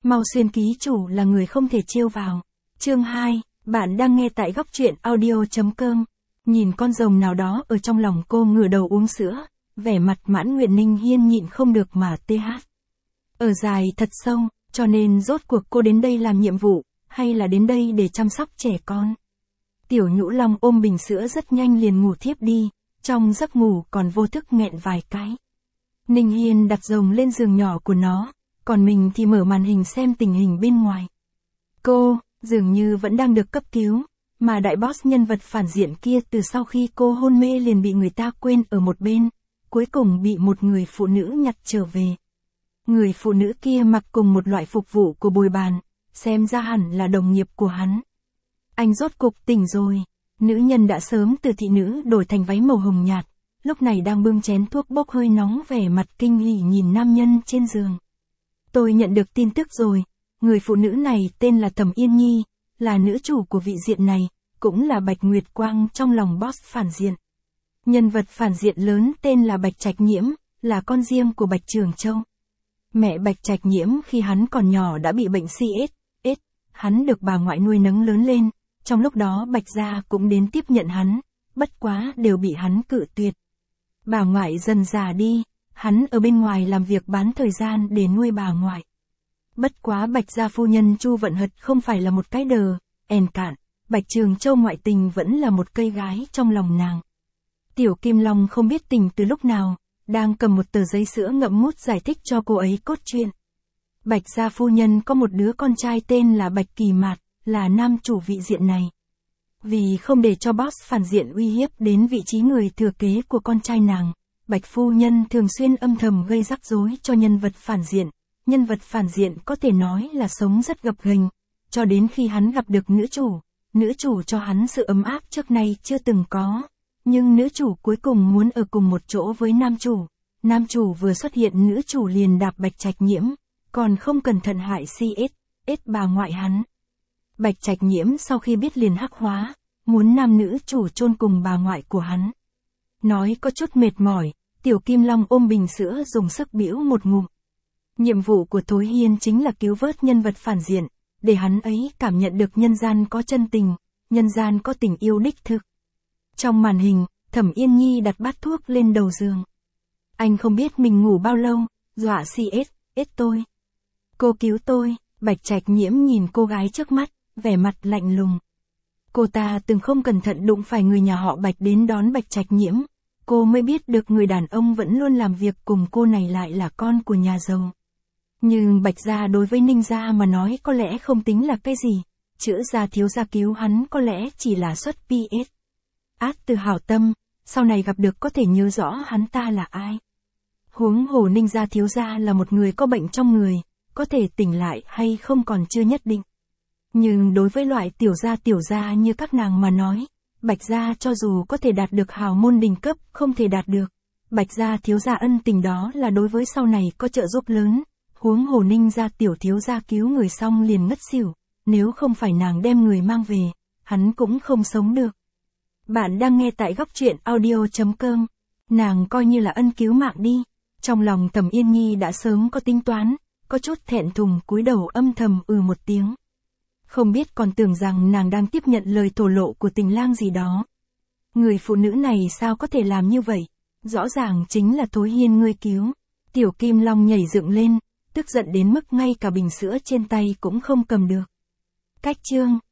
Mau Xuyên ký chủ là người không thể trêu vào. Chương 2, bạn đang nghe tại góc truyện audio.com. Nhìn con rồng nào đó ở trong lòng cô ngửa đầu uống sữa, vẻ mặt Mãn Nguyệt Ninh Hiên nhịn không được mà tê hát. Ở dài thật sâu, cho nên rốt cuộc cô đến đây làm nhiệm vụ, hay là đến đây để chăm sóc trẻ con. Tiểu Nhũ Long ôm bình sữa rất nhanh liền ngủ thiếp đi, trong giấc ngủ còn vô thức nghẹn vài cái. Ninh Hiên đặt rồng lên giường nhỏ của nó, còn mình thì mở màn hình xem tình hình bên ngoài. Cô, dường như vẫn đang được cấp cứu, mà đại boss nhân vật phản diện kia từ sau khi cô hôn mê liền bị người ta quên ở một bên, cuối cùng bị một người phụ nữ nhặt trở về. Người phụ nữ kia mặc cùng một loại phục vụ của bồi bàn, xem ra hẳn là đồng nghiệp của hắn. Anh rốt cục tỉnh rồi, nữ nhân đã sớm từ thị nữ đổi thành váy màu hồng nhạt, lúc này đang bưng chén thuốc bốc hơi nóng vẻ mặt kinh hỉ nhìn nam nhân trên giường. Tôi nhận được tin tức rồi, người phụ nữ này tên là Thẩm Yên Nhi, là nữ chủ của vị diện này, cũng là Bạch Nguyệt Quang trong lòng boss phản diện. Nhân vật phản diện lớn tên là Bạch Trạch Nhiễm, là con riêng của Bạch Trường Châu. Mẹ Bạch Trạch Nhiễm khi hắn còn nhỏ đã bị bệnh CS, hắn được bà ngoại nuôi nấng lớn lên, trong lúc đó Bạch gia cũng đến tiếp nhận hắn, bất quá đều bị hắn cự tuyệt. Bà ngoại dần già đi, hắn ở bên ngoài làm việc bán thời gian để nuôi bà ngoại. Bất quá Bạch gia phu nhân Chu Vận Hật không phải là một cái đờ, cạn, Bạch Trường Châu ngoại tình vẫn là một cây gái trong lòng nàng. Tiểu Kim Long không biết tình từ lúc nào, đang cầm một tờ giấy sữa ngậm ngút giải thích cho cô ấy cốt truyện. Bạch gia phu nhân có một đứa con trai tên là Bạch Kỳ Mạt, là nam chủ vị diện này. Vì không để cho boss phản diện uy hiếp đến vị trí người thừa kế của con trai nàng, Bạch phu nhân thường xuyên âm thầm gây rắc rối cho nhân vật phản diện. Nhân vật phản diện có thể nói là sống rất gập ghềnh, cho đến khi hắn gặp được nữ chủ cho hắn sự ấm áp trước nay chưa từng có. Nhưng nữ chủ cuối cùng muốn ở cùng một chỗ với nam chủ vừa xuất hiện nữ chủ liền đạp Bạch Trạch Nhiễm, còn không cẩn thận hại CS bà ngoại hắn. Bạch Trạch Nhiễm sau khi biết liền hắc hóa, muốn nam nữ chủ chôn cùng bà ngoại của hắn. Nói có chút mệt mỏi, Tiểu Kim Long ôm bình sữa dùng sức bĩu một ngụm. Nhiệm vụ của Thối Hiên chính là cứu vớt nhân vật phản diện, để hắn ấy cảm nhận được nhân gian có chân tình, nhân gian có tình yêu đích thực. Trong màn hình, Thẩm Yên Nhi đặt bát thuốc lên đầu giường. Anh không biết mình ngủ bao lâu, dọa CS tôi. Cô cứu tôi, Bạch Trạch Nhiễm nhìn cô gái trước mắt, vẻ mặt lạnh lùng. Cô ta từng không cẩn thận đụng phải người nhà họ Bạch đến đón Bạch Trạch Nhiễm, cô mới biết được người đàn ông vẫn luôn làm việc cùng cô này lại là con của nhà giàu. Nhưng Bạch gia đối với Ninh gia mà nói có lẽ không tính là cái gì, chữa gia thiếu gia cứu hắn có lẽ chỉ là xuất PS. Từ hảo tâm, sau này gặp được có thể nhớ rõ hắn ta là ai. Huống hồ Ninh gia thiếu gia là một người có bệnh trong người, có thể tỉnh lại hay không còn chưa nhất định. Nhưng đối với loại tiểu gia như các nàng mà nói, Bạch gia cho dù có thể đạt được hào môn đỉnh cấp không thể đạt được. Bạch gia thiếu gia ân tình đó là đối với sau này có trợ giúp lớn. Huống hồ Ninh gia tiểu thiếu gia cứu người xong liền ngất xỉu, nếu không phải nàng đem người mang về, hắn cũng không sống được. Bạn đang nghe tại góc truyện audio.com, nàng coi như là ân cứu mạng đi. Trong lòng Thẩm Yên Nhi đã sớm có tính toán, có chút thẹn thùng cúi đầu âm thầm một tiếng. Không biết còn tưởng rằng nàng đang tiếp nhận lời thổ lộ của tình lang gì đó. Người phụ nữ này sao có thể làm như vậy, rõ ràng chính là Thối Hiên ngươi cứu. Tiểu Kim Long nhảy dựng lên, tức giận đến mức ngay cả bình sữa trên tay cũng không cầm được. Cách chương